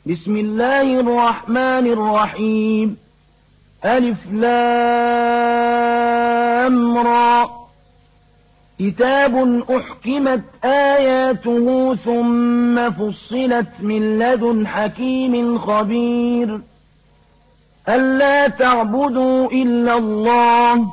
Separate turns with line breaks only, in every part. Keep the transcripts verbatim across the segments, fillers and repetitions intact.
بسم الله الرحمن الرحيم ألف لام را كتاب أحكمت آياته ثم فصلت من لدن حكيم خبير ألا تعبدوا إلا الله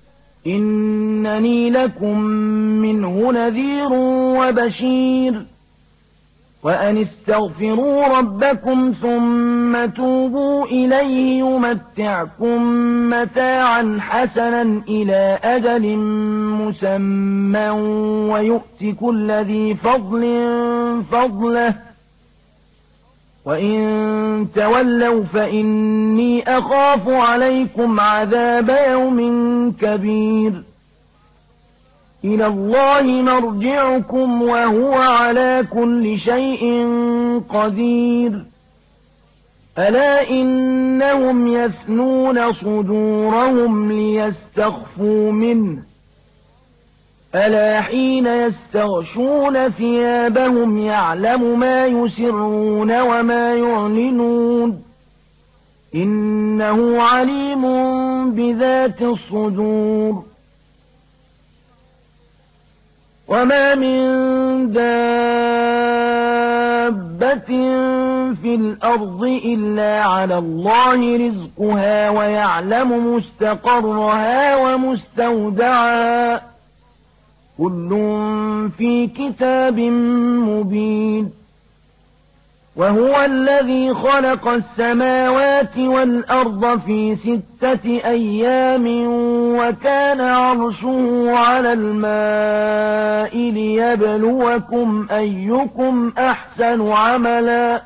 إنني لكم منه نذير وبشير وأن استغفروا ربكم ثم توبوا إليه يمتعكم متاعا حسنا إلى أجل مسمى ويؤت كل ذي فضل فضله وإن تولوا فإني أخاف عليكم عذاب يوم كبير إلى الله مرجعكم وهو على كل شيء قدير ألا إنهم يثنون صدورهم ليستخفوا منه ألا حين يستغشون ثيابهم يعلم ما يسرون وما يعلنون إنه عليم بذات الصدور وما من دابة في الأرض إلا على الله رزقها ويعلم مستقرها ومستودعها كل في كتاب مبين وهو الذي خلق السماوات والأرض في ستة أيام وكان عرشه على الماء ليبلوكم أيكم أحسن عملا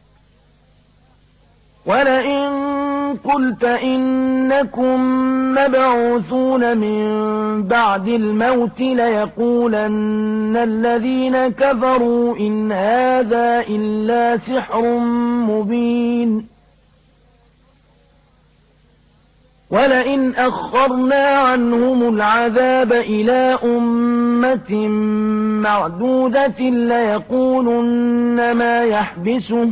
ولئن قلت إنكم مبعوثون من بعد الموت ليقولن الذين كفروا إن هذا إلا سحر مبين ولئن أخرنا عنهم العذاب إلى أمة معدودة ليقولن ما يحبسه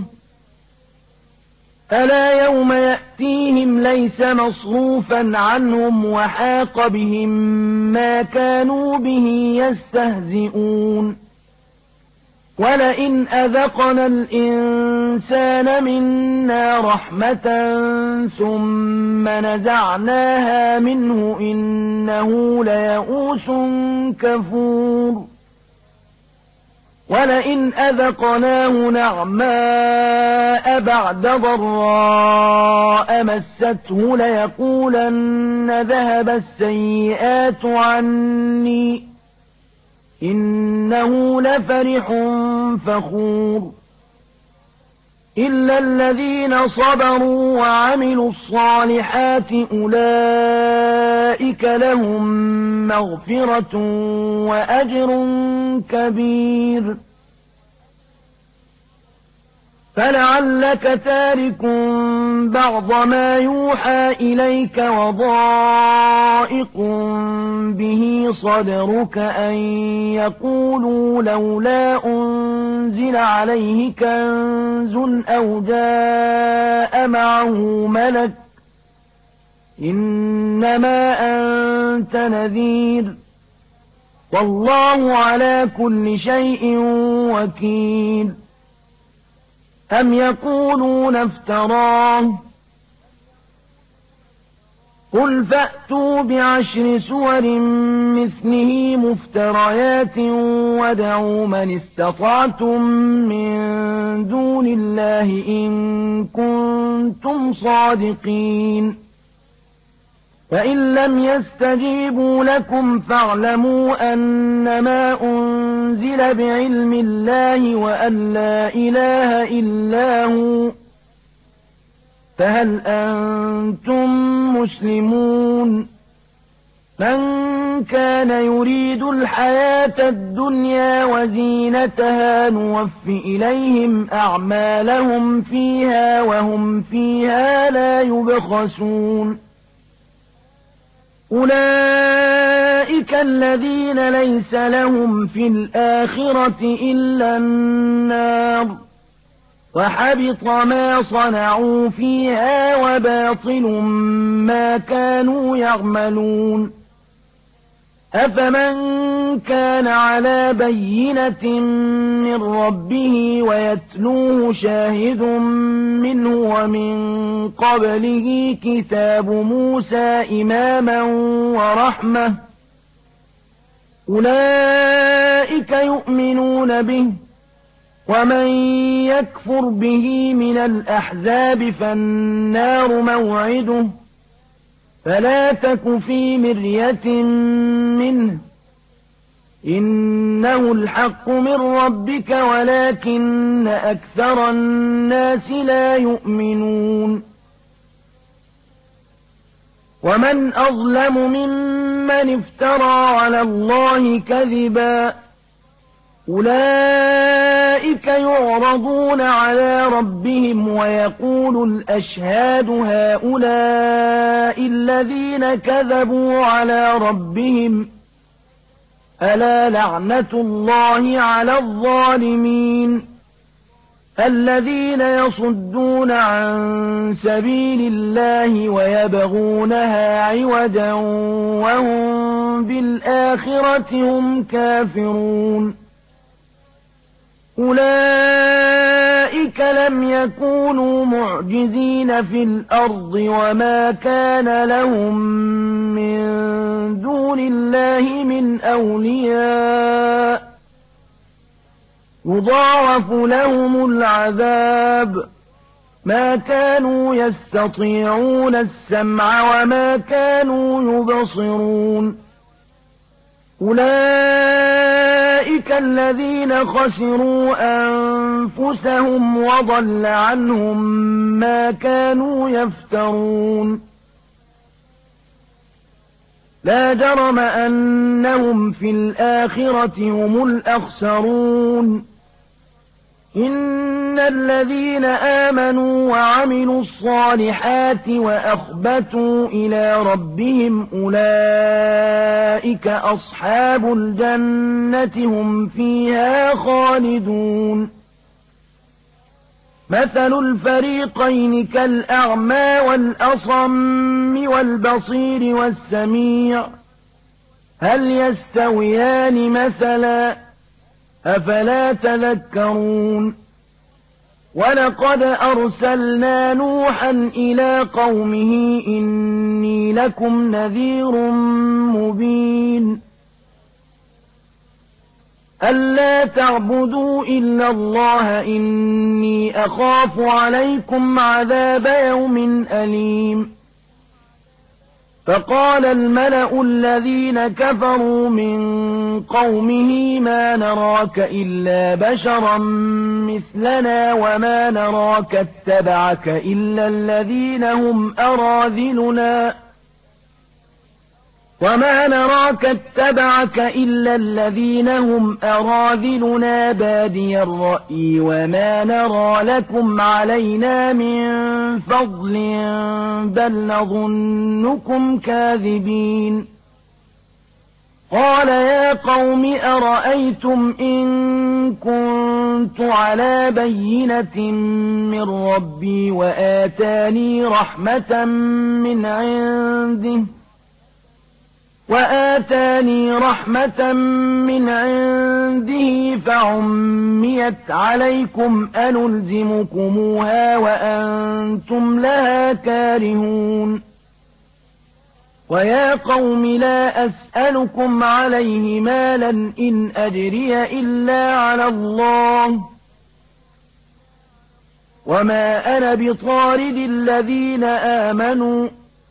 ألا يوم يأتيهم ليس مصروفا عنهم وحاق بهم ما كانوا به يستهزئون ولئن أذقنا الإنسان منا رحمة ثم نزعناها منه إنه ليئوس كفور ولئن أذقناه نعماء بعد ضراء مسته ليقولن ذهب السيئات عني إنه لفرح فخور إلا الذين صبروا وعملوا الصالحات أولئك لهم مغفرة وأجر كبير فلعلك تارك بعض ما يوحى إليك وضائق به صدرك أن يقولوا لولا أنزل عليه كنز أو جاء معه ملك إنما أنت نذير والله على كل شيء وكيل أم يقولون افتراه قل فأتوا بعشر سور مثله مفتريات وادعوا من استطعتم من دون الله إن كنتم صادقين فإن لم يستجيبوا لكم فاعلموا أنما أنزل بعلم الله وأن لا إله إلا هو فهل أنتم مسلمون من كان يريد الحياة الدنيا وزينتها نوف إليهم أعمالهم فيها وهم فيها لا يبخسون أولئك الذين ليس لهم في الآخرة إلا النار وحبط ما صنعوا فيها وباطل ما كانوا يعملون أفمن كان على بينة من ربه ويتلوه شاهد منه ومن قبله كتاب موسى إماما ورحمة أولئك يؤمنون به ومن يكفر به من الأحزاب فالنار موعده فلا تك في مرية منه إنه الحق من ربك ولكن أكثر الناس لا يؤمنون ومن أظلم ممن افترى على الله كذبا أولئك يعرضون على ربهم ويقول الأشهاد هؤلاء الذين كذبوا على ربهم ألا لعنة الله على الظالمين الذين يصدون عن سبيل الله ويبغونها عوجا وهم بالآخرة هم كافرون أولئك لم يكونوا معجزين في الأرض وما كان لهم من دون الله من أولياء يضاعف لهم العذاب ما كانوا يستطيعون السمع وما كانوا يبصرون أولئك الذين خسروا أنفسهم وضل عنهم ما كانوا يفترون لا جرم أنهم في الآخرة هم الأخسرون إن الذين آمنوا وعملوا الصالحات وأخبتوا إلى ربهم أولئك أصحاب الجنة هم فيها خالدون مثل الفريقين كالأعمى والأصم والبصير والسميع هل يستويان مثلا أفلا تذكرون ولقد أرسلنا نوحا إلى قومه إني لكم نذير مبين ألا تعبدوا إلا الله إني أخاف عليكم عذاب يوم أليم فقال الملأ الذين كفروا من قومه ما نراك إلا بشرا مثلنا وما نراك اتبعك إلا الذين هم أراذلنا وما نراك اتبعك إلا الذين هم أراذلنا بادي الرأي وما نرى لكم علينا من فضل بل نظنكم كاذبين قال يا قوم أرأيتم إن كنت على بينة من ربي وآتاني رحمة من عنده وآتاني رحمة من عنده فعميت عليكم أنلزمكموها وأنتم لها كارهون ويا قوم لا أسألكم عليه مالا إن أجري إلا على الله وما أنا بطارد الذين آمنوا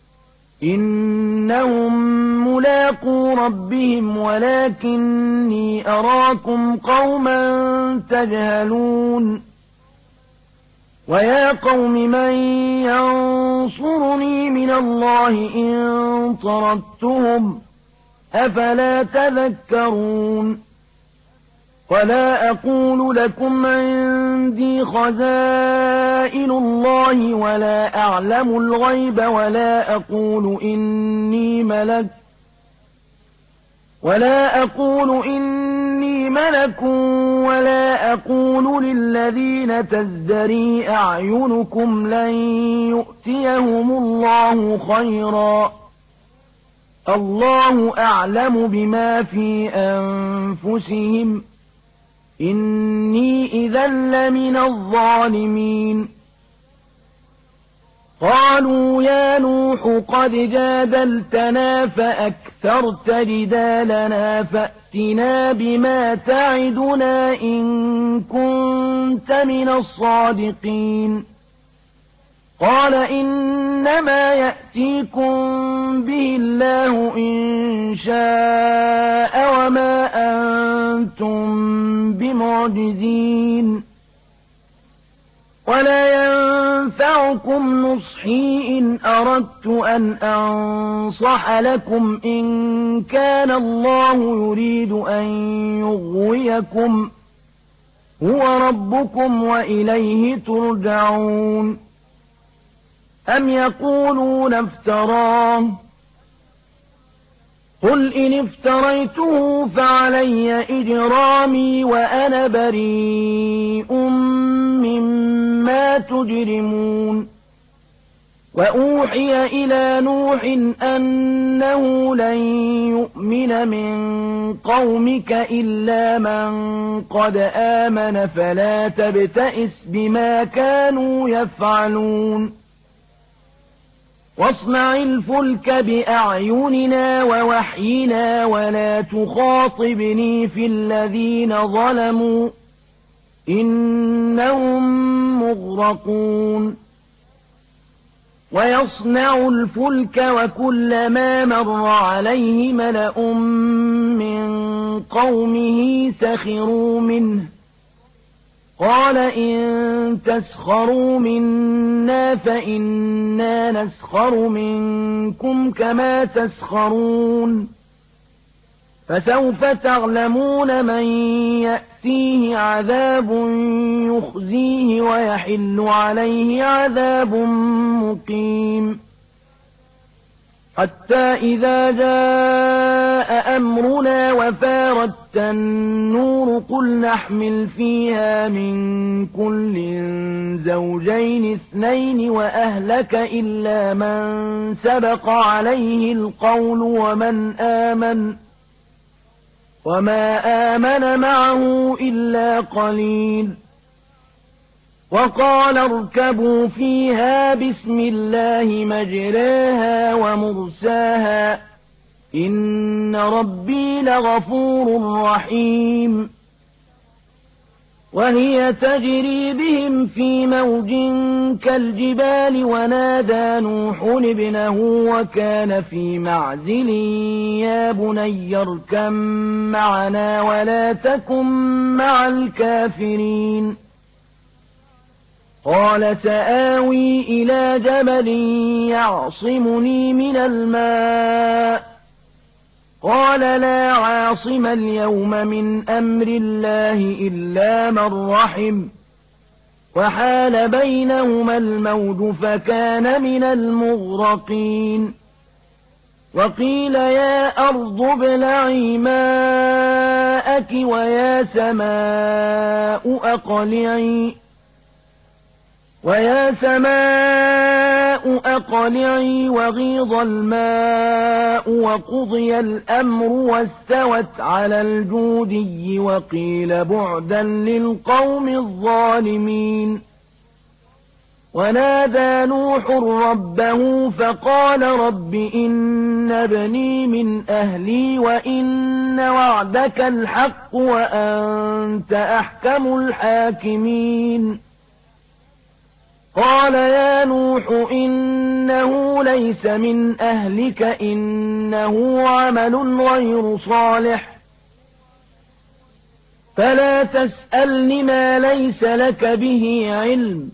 إنهم ملاقو ربهم ولكني أراكم قوما تجهلون ويا قوم من ينصرني من الله إن طردتهم أفلا تذكرون ولا أقول لكم عندي خزائن الله ولا أعلم الغيب ولا أقول إني ملك ولا أقول إني ملك ولا أقول للذين تزدري أعينكم لن يؤتيهم الله خيرا الله أعلم بما في أنفسهم إني إذا لمن الظالمين قالوا يا نوح قد جادلتنا فأكثرت جدالنا فأتنا بما تعدنا إن كنت من الصادقين قال إنما يأتيكم به الله إن شاء وما أنتم بمعجزين ولا ينفعكم نصحي إن أردت أن أنصح لكم إن كان الله يريد أن يغويكم هو ربكم وإليه ترجعون أم يقولون افتراه قل إن افتريته فعلي إجرامي وأنا بريء مما تجرمون وأوحي إلى نوح أنه لن يؤمن من قومك إلا من قد آمن فلا تبتئس بما كانوا يفعلون واصنع الفلك بأعيننا ووحينا ولا تخاطبني في الذين ظلموا إنهم مغرقون ويصنع الفلك وكلما مر عليه ملأ من قومه سخروا منه قال إن تسخروا منا فإنا نسخر منكم كما تسخرون فسوف تعلمون من يأتيه عذاب يخزيه ويحل عليه عذاب مقيم حتى إذا جاء أمرنا وفارت النور قل نحمل فيها من كل زوجين اثنين وأهلك إلا من سبق عليه القول ومن آمن وما آمن معه إلا قليل وقال اركبوا فيها بسم الله مجراها ومرساها إن ربي لغفور رحيم وهي تجري بهم في موج كالجبال ونادى نوح ابنه وكان في معزل يا بني اركب معنا ولا تكن مع الكافرين قال سآوي إلى جبل يعصمني من الماء قال لا عاصم اليوم من أمر الله إلا من رحم وحال بينهما الموج فكان من المغرقين وقيل يا أرض ابلعي ماءك ويا سماء أقلعي ويا سماء أقلعي وغيض الماء وقضي الأمر واستوت على الجودي وقيل بعدا للقوم الظالمين ونادى نوح ربه فقال رب إن ابني من أهلي وإن وعدك الحق وأنت أحكم الحاكمين قال يا نوح إنه ليس من أهلك إنه عمل غير صالح فلا تسألني ما ليس لك به علم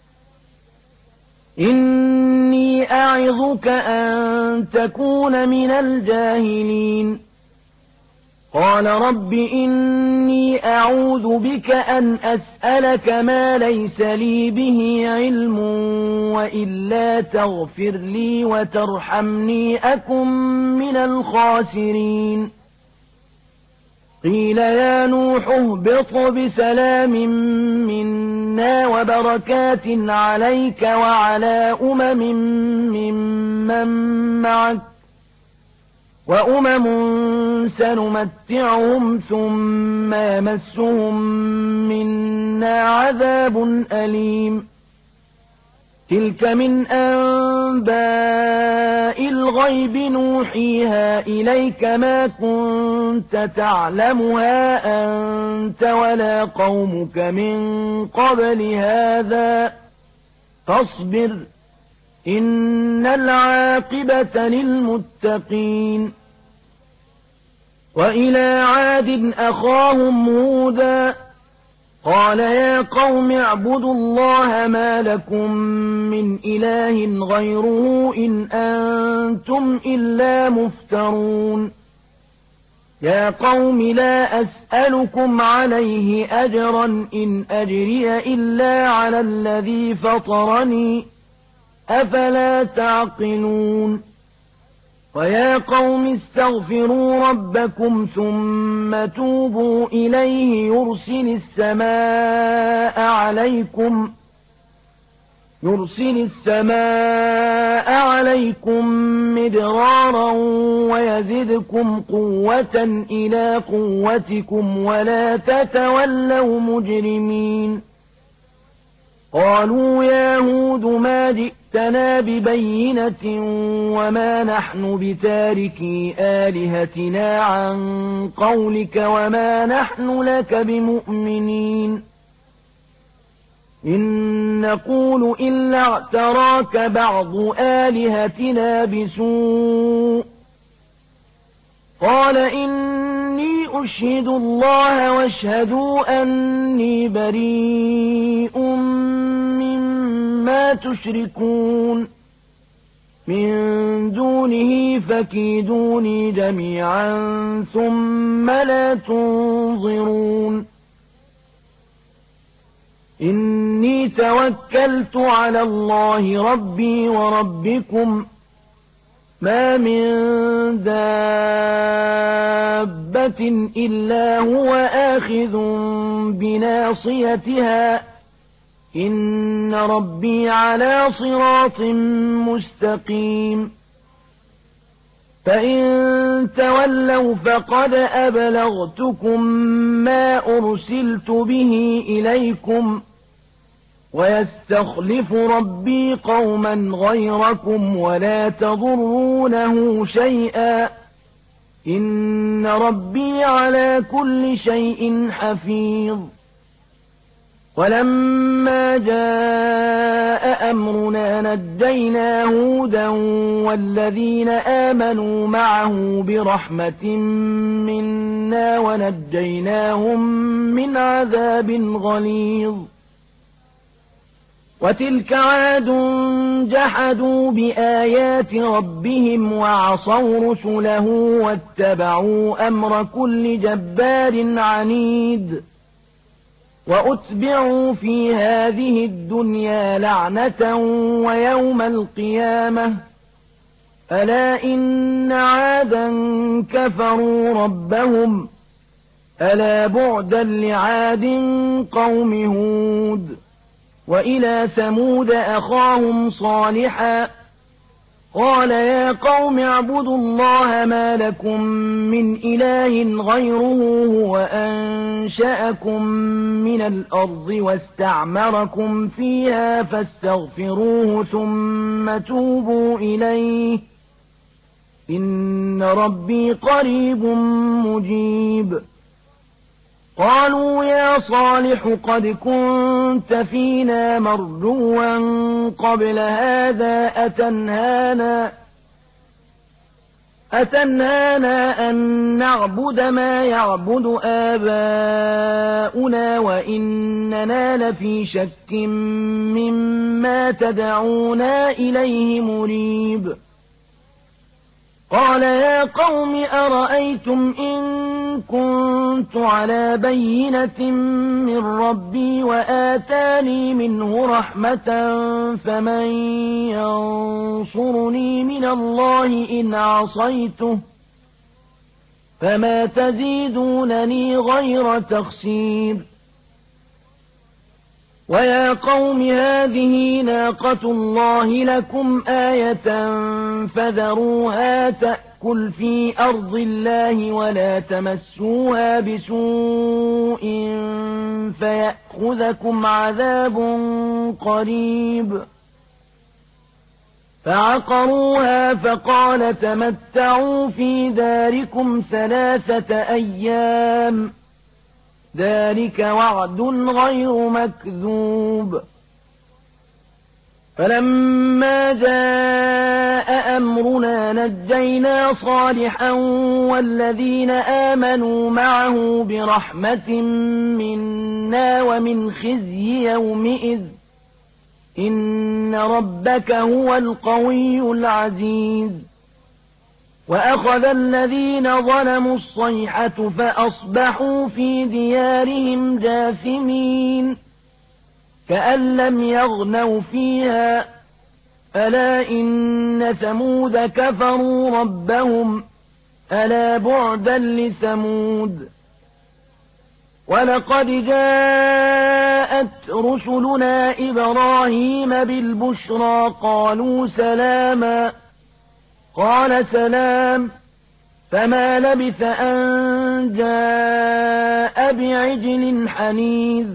إني أعظك أن تكون من الجاهلين قال رب إني أعوذ بك أن أسألك ما ليس لي به علم وإلا تغفر لي وترحمني أكن من الخاسرين قيل يا نوح اهبط بسلام منا وبركات عليك وعلى أمم ممن معك وأمم سنمتعهم ثم يمسهم منا عذاب أليم تلك من أنباء الغيب نوحيها إليك ما كنت تعلمها أنت ولا قومك من قبل هذا فاصبر إن العاقبة للمتقين وإلى عاد أخاهم هودا قال يا قوم اعبدوا الله ما لكم من إله غيره إن أنتم إلا مفترون يا قوم لا أسألكم عليه أجرا إن أجري إلا على الذي فطرني أفلا تعقلون ويا قوم استغفروا ربكم ثم توبوا إليه يرسل السماء عليكم يرسل السماء عليكم مدرارا ويزدكم قوة إلى قوتكم ولا تتولوا مجرمين قالوا يا هود ما جئتنا ببينة وما نحن بتاركي آلهتنا عن قولك وما نحن لك بمؤمنين إن نقول إلا اعتراك بعض آلهتنا بسوء قال إني أشهد الله واشهدوا أني بريء مما تشركون من دونه فكيدوني جميعا ثم لا تنظرون إني توكلت على الله ربي وربكم ما من دابة إلا هو آخذ بناصيتها إن ربي على صراط مستقيم فإن تولوا فقد أبلغتكم ما أرسلت به إليكم ويستخلف ربي قوما غيركم ولا تضرونه شيئا إن ربي على كل شيء حفيظ ولما جاء أمرنا نجينا هودا والذين آمنوا معه برحمة منا ونجيناهم من عذاب غليظ وتلك عاد جحدوا بآيات ربهم وعصوا رسله واتبعوا أمر كل جبار عنيد وأتبعوا في هذه الدنيا لعنة ويوم القيامة ألا إن عادا كفروا ربهم ألا بعدا لعاد قوم هود وإلى ثمود أخاهم صالحا قال يا قوم اعبدوا الله ما لكم من إله غيره هو أنشأكم من الأرض واستعمركم فيها فاستغفروه ثم توبوا إليه إن ربي قريب مجيب قالوا يا صالح قد كنت فينا مرجوا قبل هذا أتنهانا أتنهانا أن نعبد ما يعبد آباؤنا وإننا لفي شك مما تدعونا إليه مريب قال يا قوم أرأيتم إن كنت على بينة من ربي وآتاني منه رحمة فمن ينصرني من الله إن عصيته فما تزيدونني غير تخسير ويا قوم هذه ناقة الله لكم آية فذروها تأكل في أرض الله ولا تمسوها بسوء فيأخذكم عذاب قريب فعقروها فقال تمتعوا في داركم ثلاثة أيام ذلك وعد غير مكذوب فلما جاء أمرنا نجينا صالحا والذين آمنوا معه برحمة منا ومن خزي يومئذ إن ربك هو القوي العزيز وأخذ الذين ظلموا الصيحة فأصبحوا في ديارهم جاثمين كأن لم يغنوا فيها ألا إن ثمود كفروا ربهم ألا بعدا لثمود ولقد جاءت رسلنا إبراهيم بالبشرى قالوا سلاما قال سلام فما لبث أن جاء بعجل حنيذ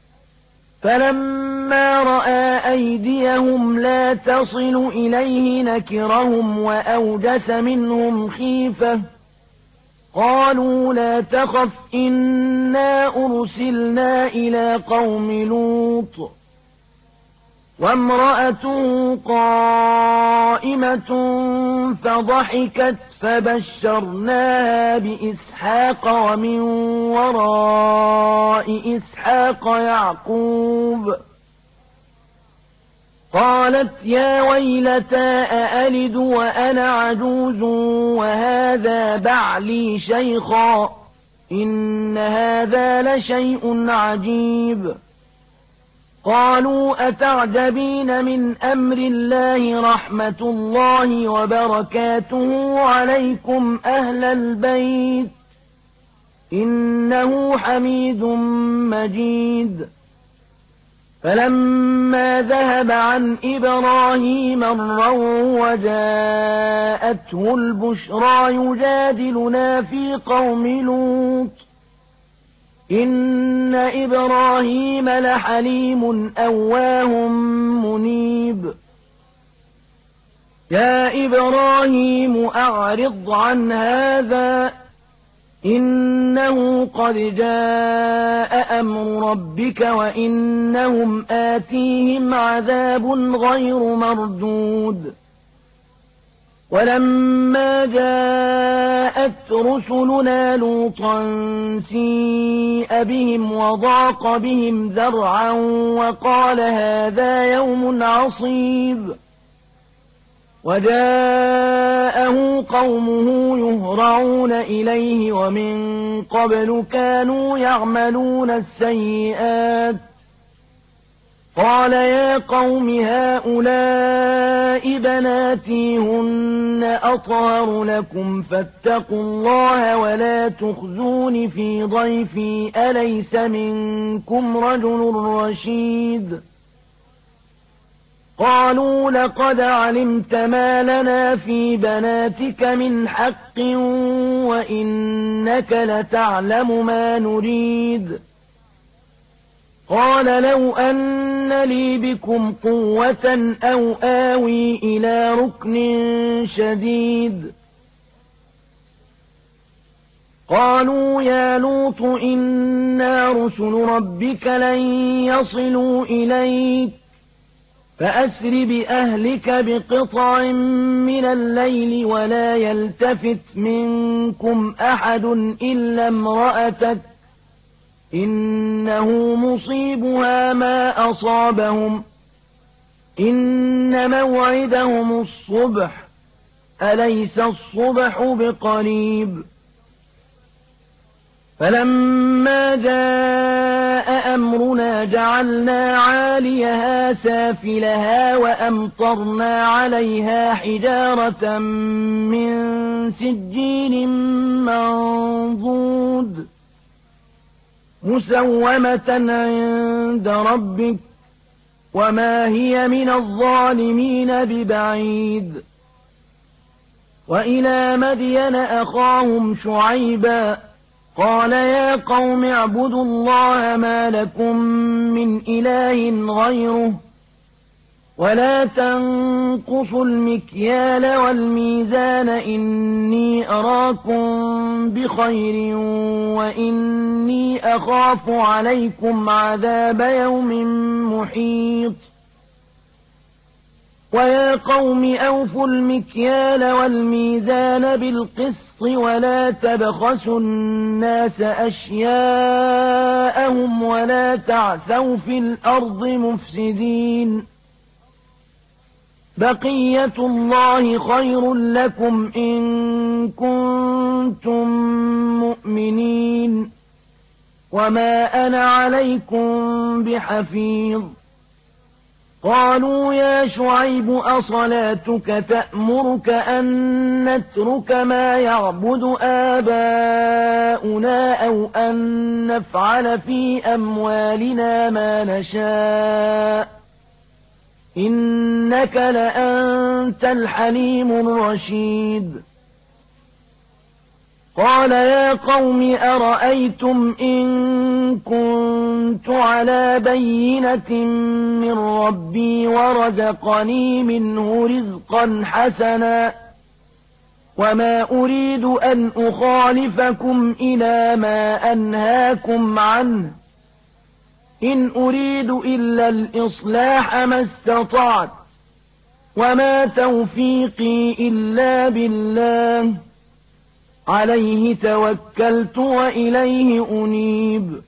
فلما رأى أيديهم لا تصل إليه نكرهم وأوجس منهم خيفة قالوا لا تخف إنا أرسلنا إلى قوم لوط وامرأته قائمة فضحكت فبشرناها بإسحاق ومن وراء إسحاق يعقوب قالت يا ويلتى أألد وأنا عجوز وهذا بعلي شيخا إن هذا لشيء عجيب قالوا أتعجبين من أمر الله رحمة الله وبركاته عليكم أهل البيت إنه حميد مجيد فلما ذهب عن إبراهيم الروع وجاءته البشرى يجادلنا في قوم لوط إن إبراهيم لحليم أواه منيب يا إبراهيم أعرض عن هذا إنه قد جاء أمر ربك وإنهم آتيهم عذاب غير مردود ولما جاءت رسلنا لوطا سيء بهم وضاق بهم ذرعا وقال هذا يوم عصيب وجاءه قومه يهرعون إليه ومن قبل كانوا يعملون السيئات قال يا قوم هؤلاء بناتي هن أطهر لكم فاتقوا الله ولا تخزون في ضيفي أليس منكم رجل رشيد قالوا لقد علمت ما لنا في بناتك من حق وإنك لتعلم ما نريد قال لو أن لي بكم قوة أو آوي إلى ركن شديد قالوا يا لوط إنا رسل ربك لن يصلوا إليك فأسر بأهلك بقطع من الليل ولا يلتفت منكم أحد إلا امرأتك إنه مصيبها ما أصابهم إن موعدهم الصبح أليس الصبح بقريب فلما جاء أمرنا جعلنا عاليها سافلها وأمطرنا عليها حجارة من سجيل منضود مسومة عند ربك وما هي من الظالمين ببعيد. وإلى مدين أخاهم شعيبا قال يا قوم اعبدوا الله ما لكم من إله غيره ولا تنقصوا المكيال والميزان إني أراكم بخير وإني أخاف عليكم عذاب يوم محيط. ويا قوم أوفوا المكيال والميزان بالقسط ولا تبخسوا الناس أشياءهم ولا تعثوا في الأرض مفسدين. بقية الله خير لكم إن كنتم مؤمنين وما أنا عليكم بحفيظ. قالوا يا شعيب أصلاتك تأمرك أن نترك ما يعبد آباؤنا أو أن نفعل في أموالنا ما نشاء إنك لأنت الحليم الرشيد. قال يا قوم أرأيتم إن كنت على بينة من ربي ورزقني منه رزقا حسنا وما أريد أن أخالفكم إلى ما أنهاكم عنه إن أريد إلا الإصلاح ما استطعت وما توفيقي إلا بالله عليه توكلت وإليه أنيب.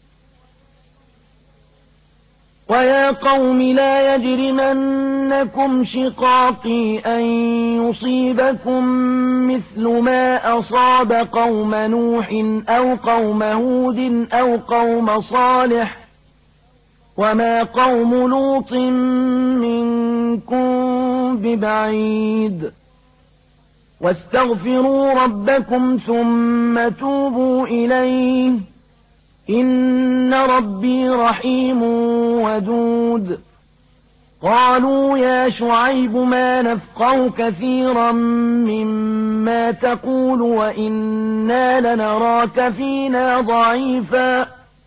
ويا قوم لا يجرمنكم شقاقي أن يصيبكم مثل ما أصاب قوم نوح أو قوم هود أو قوم صالح وما قوم لوط منكم ببعيد. واستغفروا ربكم ثم توبوا إليه إن ربي رحيم ودود. قالوا يا شعيب ما نفقه كثيرا مما تقول وإنا لنراك فينا ضعيفا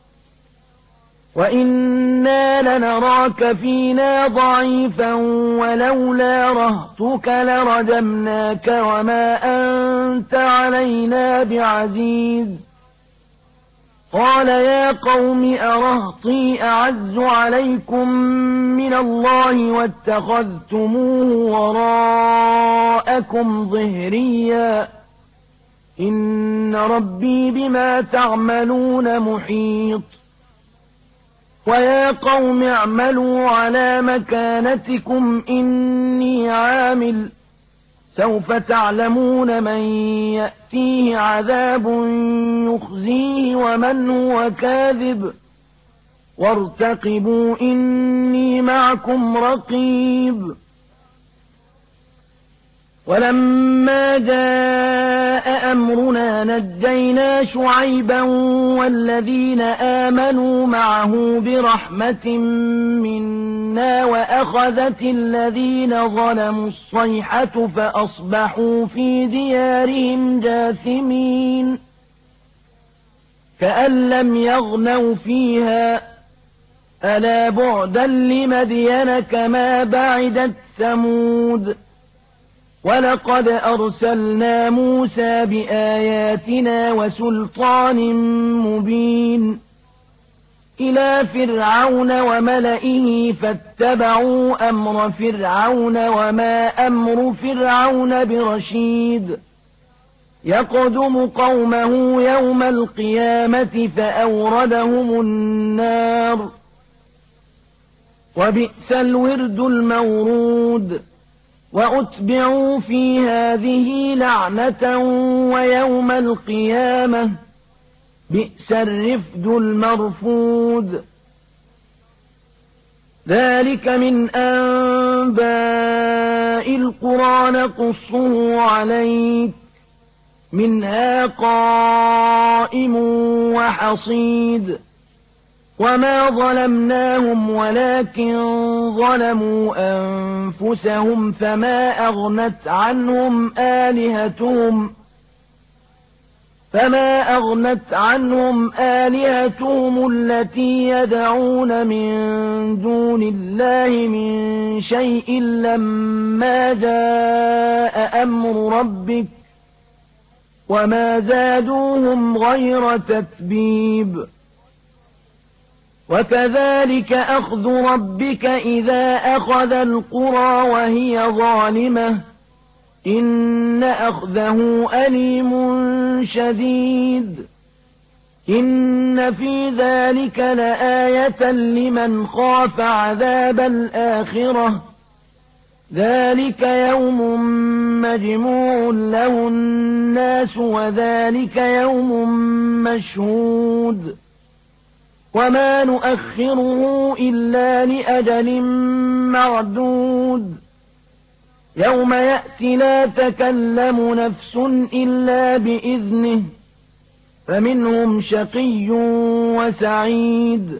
وإنا لنراك فينا ضعيفا ولولا رهطك لرجمناك وما أنت علينا بعزيز. قال يا قوم أرهطي أعز عليكم من الله واتخذتموه وراءكم ظهريا إن ربي بما تعملون محيط. ويا قوم اعملوا على مكانتكم إني عامل سوف تعلمون من يأتيه عذاب يخزيه ومن هو كاذب وارتقبوا إني معكم رقيب. ولما جاء أمرنا نجينا شعيبا والذين آمنوا معه برحمة منا وأخذت الذين ظلموا الصيحة فأصبحوا في ديارهم جاثمين كأن لم يغنوا فيها ألا بعدا لمدين كما بعدت ثمود. ولقد أرسلنا موسى بآياتنا وسلطان مبين إلى فرعون وملئه فاتبعوا أمر فرعون وما أمر فرعون برشيد. يقدم قومه يوم القيامة فأوردهم النار وبئس الورد المورود. وأتبعوا في هذه لعنة ويوم القيامة بئس الرفد المرفود ذلك من أنباء القرى نقصه عليك منها قائم وحصيد وما ظلمناهم ولكن ظلموا أنفسهم فما أغنت عنهم آلهتهم فما أغنت عنهم آلهتهم التي يدعون من دون الله من شيء لما جاء أمر ربك وما زادوهم غير تتبيب وكذلك أخذ ربك إذا أخذ القرى وهي ظالمة إن أخذه أليم شديد إن في ذلك لآية لمن خاف عذاب الآخرة ذلك يوم مجموع له الناس وذلك يوم مشهود وما نؤخره إلا لأجل معدود يوم يأتي لا تكلم نفس إلا بإذنه فمنهم شقي وسعيد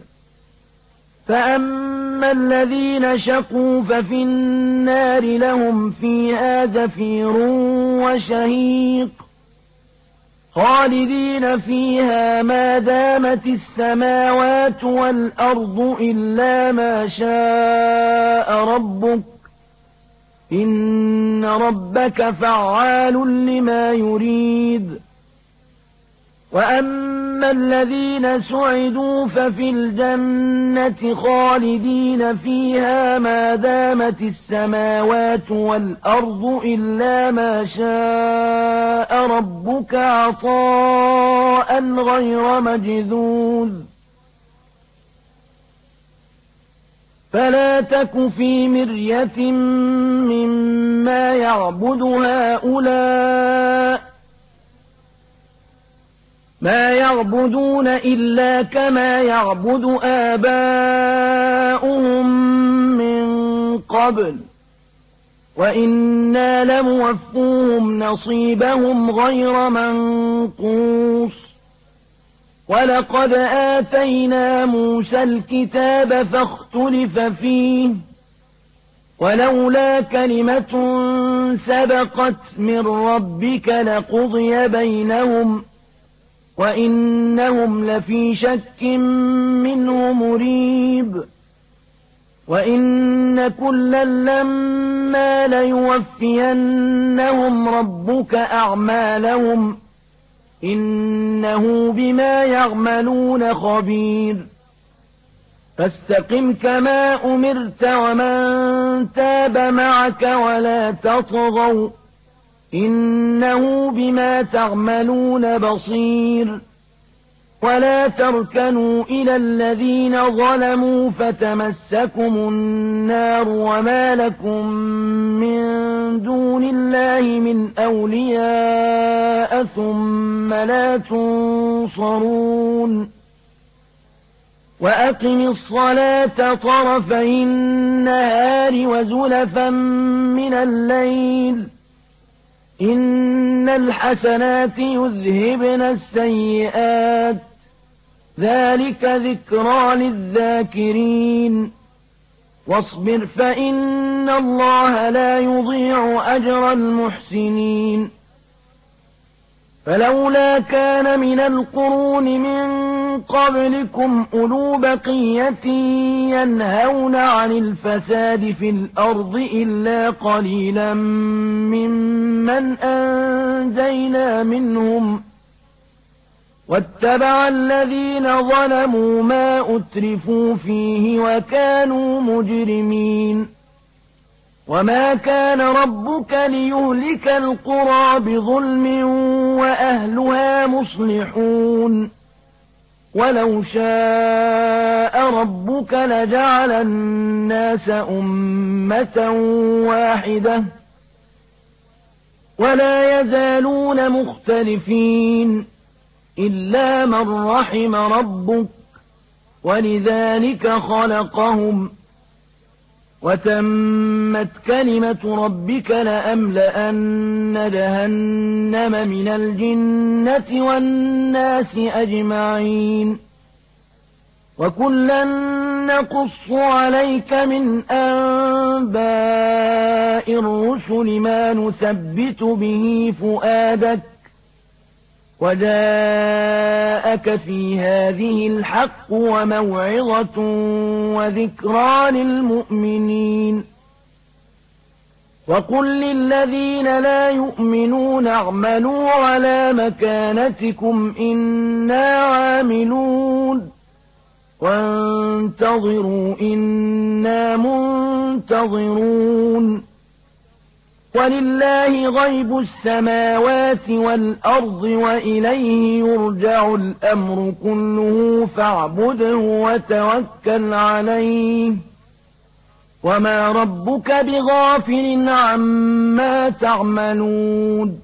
فأما الذين شقوا ففي النار لهم فيها زفير وشهيق خالدين فيها ما دامت السماوات والأرض إلا ما شاء ربك إن ربك فعال لما يريد وأما الذين سعدوا ففي الجنة خالدين فيها ما دامت السماوات والأرض إلا ما شاء ربك عطاء غير مجذوذ فلا تك في مرية مما يعبد هؤلاء ما يعبدون إلا كما يعبد آباؤهم من قبل وإنا لموفوهم نصيبهم غير منقوص ولقد آتينا موسى الكتاب فاختلف فيه ولولا كلمة سبقت من ربك لقضي بينهم وإنهم لفي شك منه مريب وإن كلا لما ليوفينهم ربك أعمالهم إنه بما يعملون خبير فاستقم كما أمرت ومن تاب معك ولا تطغوا إنه بما تعملون بصير ولا تركنوا إلى الذين ظلموا فتمسكم النار وما لكم من دون الله من أولياء ثم لا تنصرون وأقم الصلاة طرفي النهار وزلفا من الليل إن الحسنات يذهبن السيئات ذلك ذكرى للذاكرين واصبر فإن الله لا يضيع أجر المحسنين فلولا كان من القرون من قبلكم أولو بقية ينهون عن الفساد في الأرض إلا قليلا ممن أنجينا منهم واتبع الذين ظلموا ما أترفوا فيه وكانوا مجرمين وما كان ربك ليهلك القرى بظلم وأهلها مصلحون ولو شاء ربك لجعل الناس أمة واحدة ولا يزالون مختلفين إلا من رحم ربك ولذلك خلقهم وتمت كلمة ربك لأملأن جهنم من الجنة والناس أجمعين وكلا نقص عليك من أنباء الرسل ما نثبت به فؤادك وجاءك في هذه الحق وموعظة وذكرى للمؤمنين وقل للذين لا يؤمنون اعملوا على مكانتكم إنا عاملون وانتظروا إنا منتظرون ولله غيب السماوات والأرض وإليه يرجع الأمر كله فاعبده وتوكل عليه وما ربك بغافل عما تعملون